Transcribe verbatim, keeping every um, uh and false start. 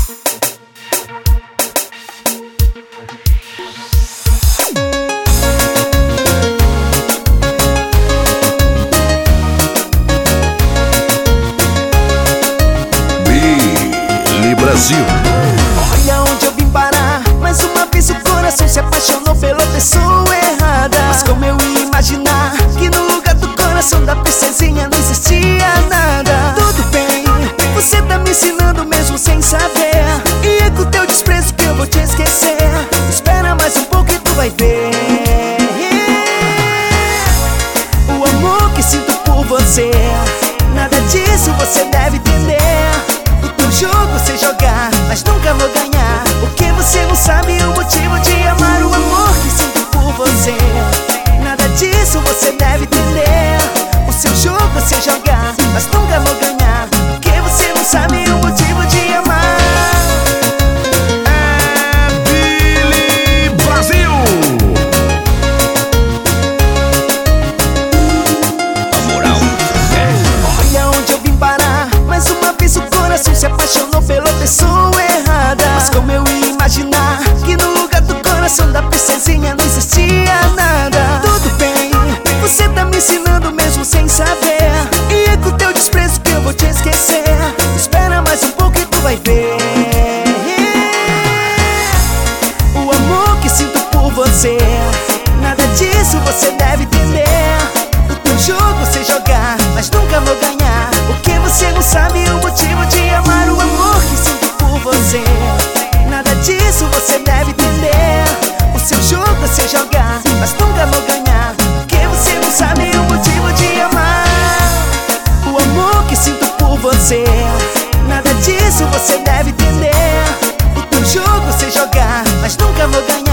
Brasil. Olha onde eu vim parar. Mais uma vez o coração se apaixonou pela pessoa errada. Mas como eu ia imaginar que no lugar do coração da princesinha não existia nada. Tudo bem, você tá me ensinando mesmo sem saber. E é com teu desprezo que eu vou te esquecer. Espera mais um pouco e tu vai ver o amor que sinto por você. Nada disso você deve entender. Jogo sem jogar, mas nunca vou ganhar, porque você não sabe o motivo de amar o amor que sinto por você. Nada disso você deve entender. O seu jogo sem jogar, mas nunca vou ganhar, porque você não sabe o motivo de amar. É Billy Brasil. A moral é. Olha onde eu vim parar. Mais uma vez o coração se apaixonou pela pessoa errada. Mas como eu ia imaginar que no lugar do coração da princesinha não existia nada. Tudo bem, você tá me ensinando mesmo sem saber. E é com teu desprezo que eu vou te esquecer. Espera mais um pouco e tu vai ver o amor que sinto por você. Nada disso você deve entender. O teu jogo sem jogar, mas nunca vou ganhar, porque você não sabe o motivo de amar o amor que sinto por você. Nada disso você deve entender. O seu jogo sem jogar, mas nunca vou ganhar, porque você não sabe o motivo de amar o amor que sinto por você. Nada disso você deve entender. O teu jogo sem jogar, mas nunca vou ganhar,